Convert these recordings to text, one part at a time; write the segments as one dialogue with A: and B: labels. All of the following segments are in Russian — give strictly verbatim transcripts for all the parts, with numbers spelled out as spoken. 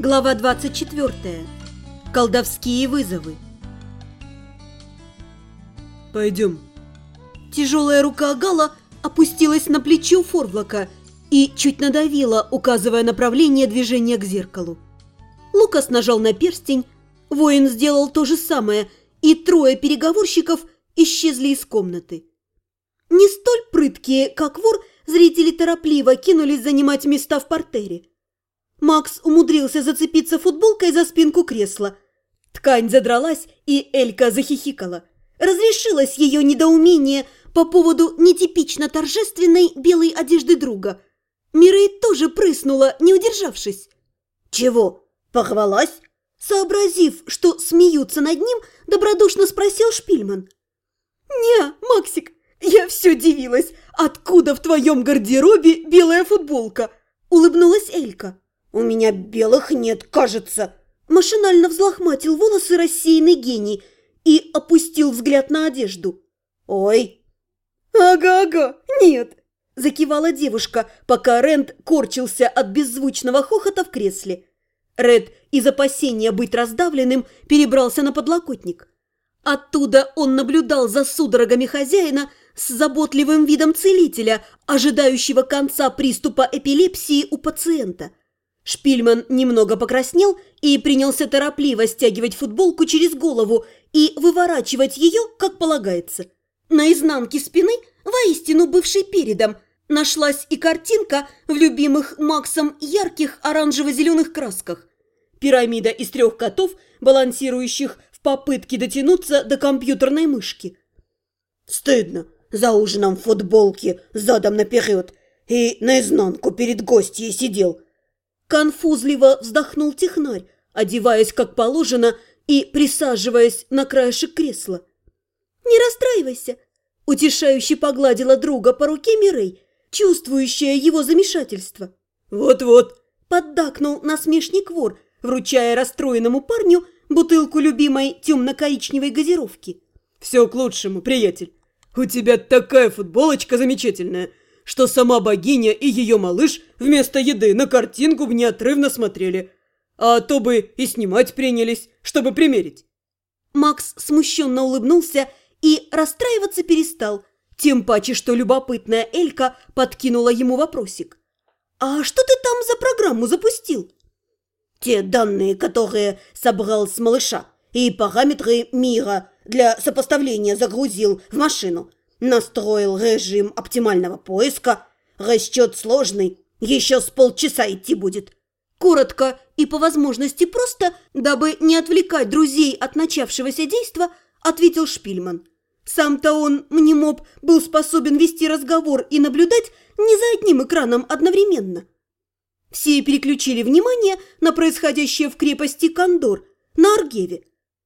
A: Глава двадцать четвёртая. Колдовские вызовы.
B: Пойдем.
A: Тяжелая рука Гала опустилась на плечо Форвлока и чуть надавила, указывая направление движения к зеркалу. Лукас нажал на перстень, воин сделал то же самое, и трое переговорщиков исчезли из комнаты. Не столь прыткие, как вор, зрители торопливо кинулись занимать места в партере. Макс умудрился зацепиться футболкой за спинку кресла. Ткань задралась, и Элька захихикала. Разрешилось ее недоумение по поводу нетипично торжественной белой одежды друга. Мирей тоже прыснула, не удержавшись. «Чего, порвалась?» Сообразив, что смеются над ним, добродушно спросил Шпильман. «Не, Максик, я все дивилась, откуда в твоем гардеробе белая футболка?» Улыбнулась Элька. «У меня белых нет, кажется!» Машинально взлохматил волосы рассеянный гений и опустил взгляд на одежду. «Ой!» «Ага-ага, нет!» Закивала девушка, пока Рэнд корчился от беззвучного хохота в кресле. Ред из опасения быть раздавленным перебрался на подлокотник. Оттуда он наблюдал за судорогами хозяина с заботливым видом целителя, ожидающего конца приступа эпилепсии у пациента. Шпильман немного покраснел и принялся торопливо стягивать футболку через голову и выворачивать ее, как полагается. На изнанке спины, воистину бывшей передом, нашлась и картинка в любимых Максом ярких оранжево-зеленых красках. Пирамида из трех котов, балансирующих в попытке дотянуться до компьютерной мышки. «Стыдно, за ужином в футболке задом наперед и наизнанку перед гостьей сидел». Конфузливо вздохнул технарь, одеваясь как положено и присаживаясь на краешек кресла. «Не расстраивайся», – утешающе погладила друга по руке Мирей, чувствующая его замешательство.
B: Вот-вот,
A: – поддакнул насмешник вор, вручая расстроенному парню бутылку любимой темно-коричневой газировки.
B: «Все к лучшему, приятель. У тебя такая футболочка замечательная, что сама богиня и ее малыш вместо еды на картинку бы неотрывно смотрели, а то бы и снимать принялись, чтобы примерить».
A: Макс смущенно улыбнулся и расстраиваться перестал, тем паче, что любопытная Элька подкинула ему вопросик. «А что ты там за программу запустил?» «Те данные, которые собрал с малыша, и параметры мира для сопоставления загрузил в машину. Настроил режим оптимального поиска. Расчет сложный, еще с полчаса идти будет». Коротко и по возможности просто, дабы не отвлекать друзей от начавшегося действа, ответил Шпильман. Сам-то он, мнемоб, был способен вести разговор и наблюдать не за одним экраном одновременно. Все переключили внимание на происходящее в крепости Кондор, на Аргеве.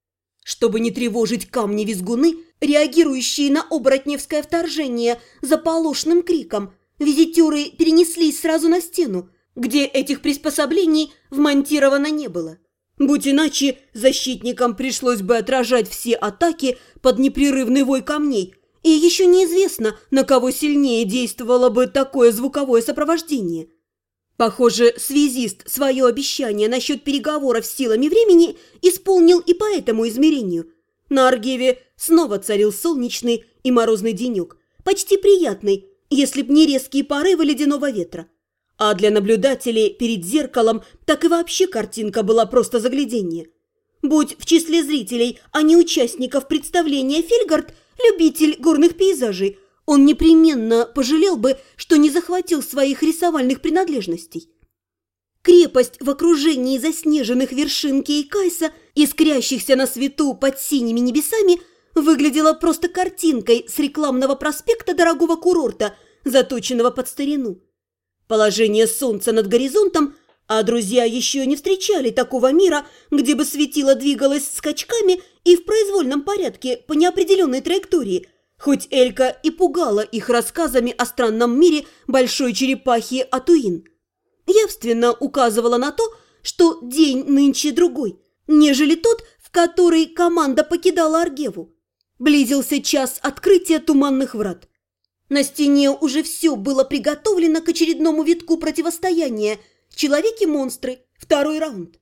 A: Чтобы не тревожить камни-визгуны, реагирующие на оборотневское вторжение заполошным криком, визитеры перенеслись сразу на стену, где этих приспособлений вмонтировано не было. Будь иначе, защитникам пришлось бы отражать все атаки под непрерывный вой камней, и еще неизвестно, на кого сильнее действовало бы такое звуковое сопровождение. Похоже, связист свое обещание насчет переговоров с силами времени исполнил и по этому измерению. На Аргеве снова царил солнечный и морозный денек, почти приятный, если б не резкие порывы ледяного ветра. А для наблюдателей перед зеркалом так и вообще картинка была просто загляденье. Будь в числе зрителей, а не участников представления Фельгард, любитель горных пейзажей, он непременно пожалел бы, что не захватил своих рисовальных принадлежностей. Крепость в окружении заснеженных вершин Кейкайса, искрящихся на свету под синими небесами, выглядела просто картинкой с рекламного проспекта дорогого курорта, заточенного под старину. Положение солнца над горизонтом, а друзья еще не встречали такого мира, где бы светило двигалось скачками и в произвольном порядке по неопределенной траектории, хоть Элька и пугала их рассказами о странном мире большой черепахи Атуин. Явственно указывала на то, что день нынче другой, нежели тот, в который команда покидала Аргеву. Близился час открытия туманных врат. На стене уже все было приготовлено к очередному витку противостояния. Человеки-монстры. Второй раунд.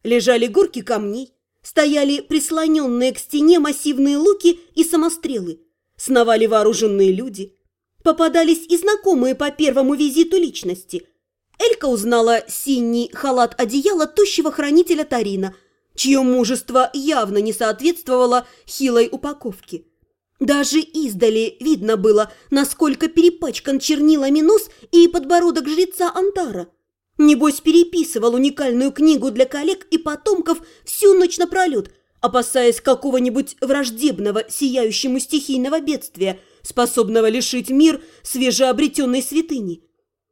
A: Лежали горки камней, стояли прислоненные к стене массивные луки и самострелы, сновали вооруженные люди. Попадались и знакомые по первому визиту личности. Элька узнала синий халат одеяла тощего хранителя Тарина, чье мужество явно не соответствовало хилой упаковке. Даже издали видно было, насколько перепачкан чернилами нос и подбородок жреца Антара. Небось, переписывал уникальную книгу для коллег и потомков всю ночь напролет, опасаясь какого-нибудь враждебного сияющему стихийного бедствия, способного лишить мир свежеобретенной святыни.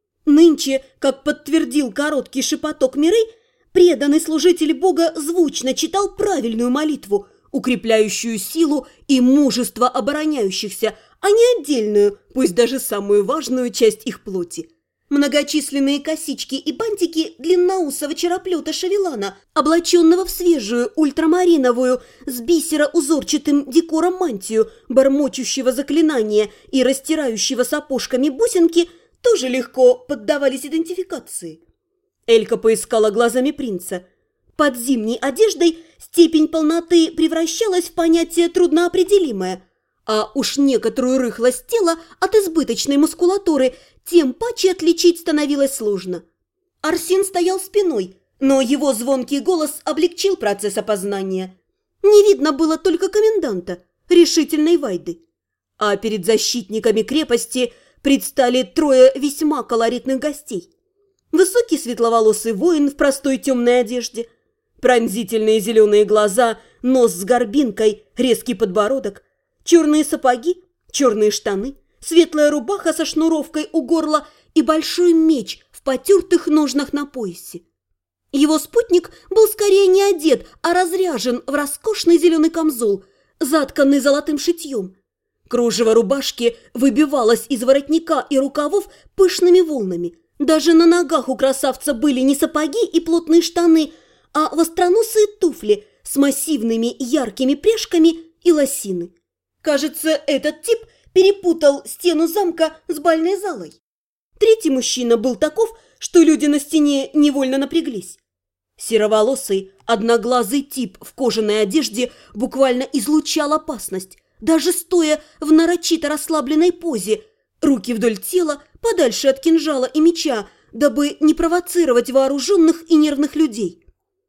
A: Нынче, как подтвердил короткий шепоток Мирей, преданный служитель Бога звучно читал правильную молитву, укрепляющую силу и мужество обороняющихся, а не отдельную, пусть даже самую важную часть их плоти. Многочисленные косички и бантики длинноусого чероплета Шавелана, облаченного в свежую ультрамариновую с бисеро-узорчатым декором мантию, бормочущего заклинания и растирающего сапожками бусинки, тоже легко поддавались идентификации. Элька поискала глазами принца. Под зимней одеждой степень полноты превращалась в понятие трудноопределимое, а уж некоторую рыхлость тела от избыточной мускулатуры тем паче отличить становилось сложно. Арсен стоял спиной, но его звонкий голос облегчил процесс опознания. Не видно было только коменданта, решительной Вайды. А перед защитниками крепости предстали трое весьма колоритных гостей. Высокий светловолосый воин в простой темной одежде, пронзительные зеленые глаза, нос с горбинкой, резкий подбородок, черные сапоги, черные штаны, светлая рубаха со шнуровкой у горла и большой меч в потертых ножнах на поясе. Его спутник был скорее не одет, а разряжен в роскошный зеленый камзол, затканный золотым шитьем. Кружево рубашки выбивалось из воротника и рукавов пышными волнами. Даже на ногах у красавца были не сапоги и плотные штаны, а востроносые туфли с массивными яркими пряжками и лосины. Кажется, этот тип перепутал стену замка с бальной залой. Третий мужчина был таков, что люди на стене невольно напряглись. Сероволосый, одноглазый тип в кожаной одежде буквально излучал опасность, даже стоя в нарочито расслабленной позе, руки вдоль тела, подальше от кинжала и меча, дабы не провоцировать вооруженных и нервных людей.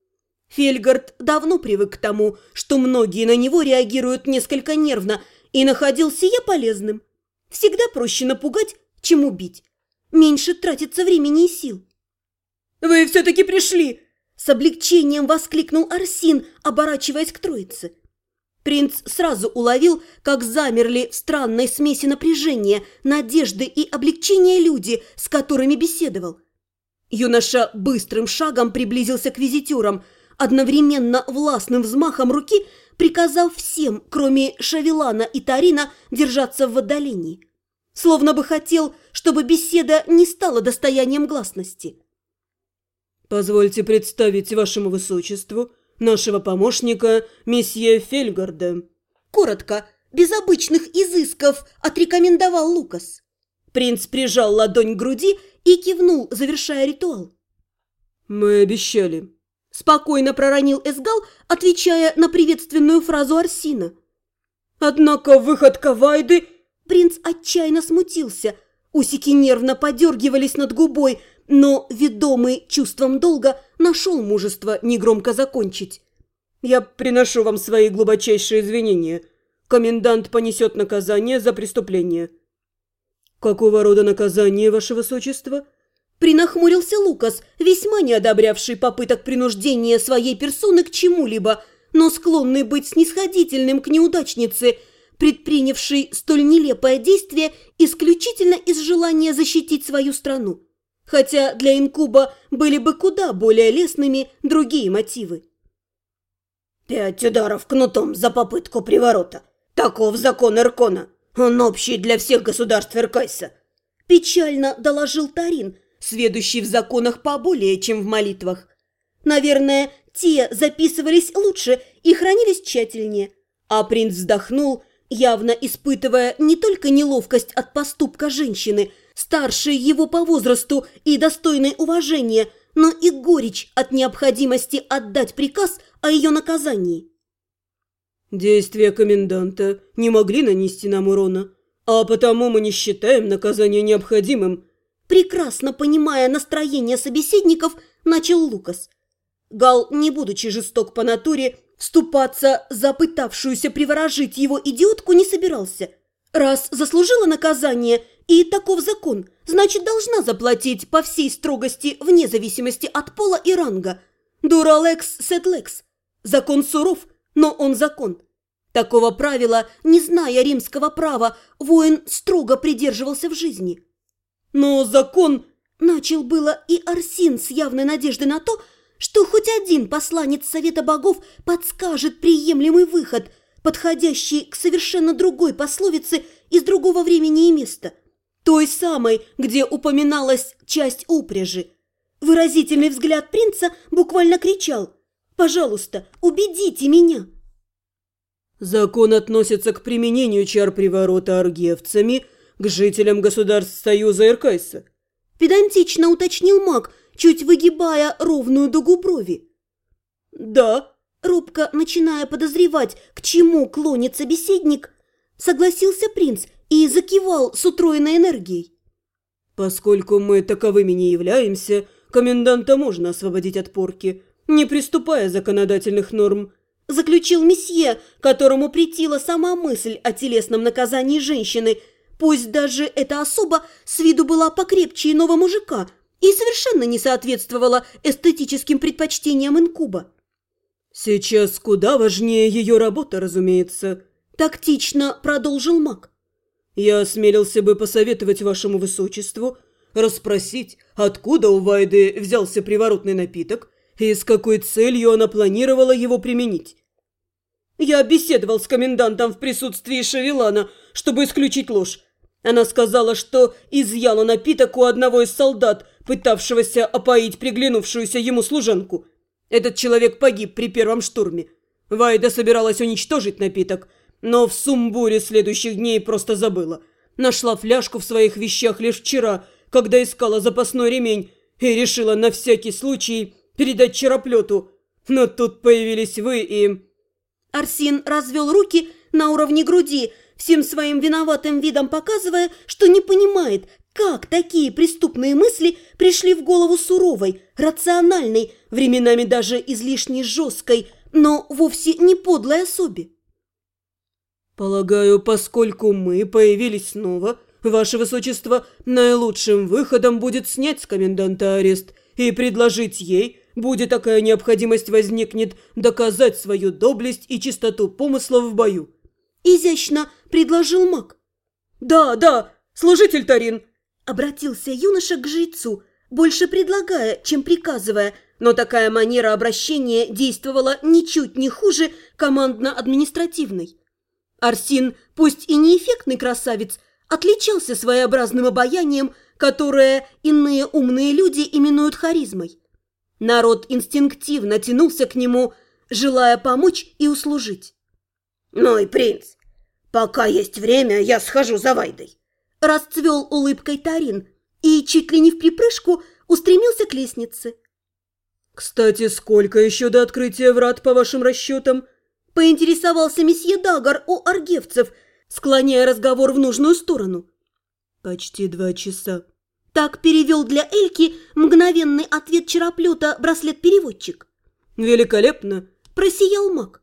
A: Фельгард давно привык к тому, что многие на него реагируют несколько нервно, и находил сия полезным. Всегда проще напугать, чем убить. Меньше тратится времени и сил. «Вы все-таки пришли!» С облегчением воскликнул Арсин, оборачиваясь к троице. Принц сразу уловил, как замерли в странной смеси напряжения, надежды и облегчения люди, с которыми беседовал. Юноша быстрым шагом приблизился к визитерам, одновременно властным взмахом руки приказав всем, кроме Шавелана и Тарина, держаться в отдалении. Словно бы хотел, чтобы беседа не стала достоянием гласности.
B: «Позвольте представить вашему высочеству нашего помощника, месье Фельгарда».
A: Коротко, без обычных изысков, отрекомендовал Лукас. Принц прижал ладонь к груди и кивнул, завершая ритуал.
B: «Мы обещали».
A: Спокойно проронил Эсгал, отвечая на приветственную фразу Арсина.
B: «Однако выходка Вайды...»
A: Принц отчаянно смутился. Усики нервно подергивались над губой, но, ведомый чувством долга, нашел мужество негромко закончить.
B: «Я приношу вам свои глубочайшие извинения. Комендант понесет наказание за преступление». «Какого рода наказание, ваше высочество?»
A: Принахмурился Лукас, весьма не одобрявший попыток принуждения своей персоны к чему-либо, но склонный быть снисходительным к неудачнице, предпринявшей столь нелепое действие исключительно из желания защитить свою страну. Хотя для инкуба были бы куда более лестными другие мотивы.
C: «Пять ударов кнутом за попытку приворота. Таков закон Эркона. Он общий для всех государств Эркайса»,
A: – печально доложил Тарин, сведущий в законах поболее, чем в молитвах. Наверное, те записывались лучше и хранились тщательнее. А принц вздохнул, явно испытывая не только неловкость от поступка женщины, старшей его по возрасту и достойной уважения, но и горечь от необходимости отдать приказ о ее наказании.
B: Действия коменданта не могли нанести нам урона, а потому мы не считаем наказание необходимым.
A: Прекрасно понимая настроение собеседников, начал Лукас. Гал, не будучи жесток по натуре, вступаться за пытавшуюся приворожить его идиотку не собирался. Раз заслужила наказание и таков закон, значит, должна заплатить по всей строгости вне зависимости от пола и ранга. Дуралекс сед лекс. Закон суров, но он закон. Такого правила, не зная римского права, воин строго придерживался в жизни.
B: Но закон...
A: Начал было и Арсин с явной надеждой на то, что хоть один посланец Совета Богов подскажет приемлемый выход, подходящий к совершенно другой пословице из другого времени и места, той самой, где упоминалась часть упряжи. Выразительный взгляд принца буквально кричал: «Пожалуйста, убедите меня!»
B: Закон относится к применению чар приворота аргевцами к жителям государств Союза Иркайса.
A: Педантично уточнил маг, чуть выгибая ровную дугу брови.
B: Да,
A: робко начиная подозревать, к чему клонит собеседник, согласился принц и закивал с утроенной энергией.
B: Поскольку мы таковыми не являемся, коменданта можно освободить от порки, не приступая законодательных норм,
A: заключил месье, которому претила сама мысль о телесном наказании женщины, пусть даже эта особа с виду была покрепче иного мужика и совершенно не соответствовала эстетическим предпочтениям инкуба.
B: Сейчас куда важнее ее работа, разумеется,
A: тактично продолжил маг.
B: Я осмелился бы посоветовать вашему высочеству расспросить, откуда у Вайды взялся приворотный напиток и с какой целью она планировала его применить. Я беседовал с комендантом в присутствии Шавелана, чтобы исключить ложь. Она сказала, что изъяла напиток у одного из солдат, пытавшегося опоить приглянувшуюся ему служанку. Этот человек погиб при первом штурме. Вайда собиралась уничтожить напиток, но в сумбуре следующих дней просто забыла. Нашла фляжку в своих вещах лишь вчера, когда искала запасной ремень, и решила на всякий случай передать чероплету. Но тут появились вы и...
A: Арсин развел руки на уровне груди, всем своим виноватым видом показывая, что не понимает, как такие преступные мысли пришли в голову суровой, рациональной, временами даже излишне жесткой, но вовсе не подлой особе.
B: Полагаю, поскольку мы появились снова, ваше высочество, наилучшим выходом будет снять с коменданта арест и предложить ей, будет такая необходимость возникнет, доказать свою доблесть и чистоту помыслов в бою.
A: Изящно предложил маг.
B: Да, да, служитель Тарин.
A: Обратился юноша к жрецу, больше предлагая, чем приказывая, но такая манера обращения действовала ничуть не хуже командно-административной. Арсин, пусть и не эффектный красавец, отличался своеобразным обаянием, которое иные умные люди именуют харизмой. Народ инстинктивно тянулся к нему, желая помочь и услужить.
C: «Мой принц, пока есть время, я схожу за Вайдой»,
A: – расцвел улыбкой Тарин и, чуть ли не в припрыжку, устремился к лестнице.
B: «Кстати, сколько еще до открытия врат, по вашим расчетам?»
A: – поинтересовался месье Дагар у аргевцев, склоняя разговор в нужную сторону.
B: «Почти два часа».
A: Так перевел для Эльки мгновенный ответ чероплета браслет-переводчик.
B: «Великолепно!»
A: – просиял маг.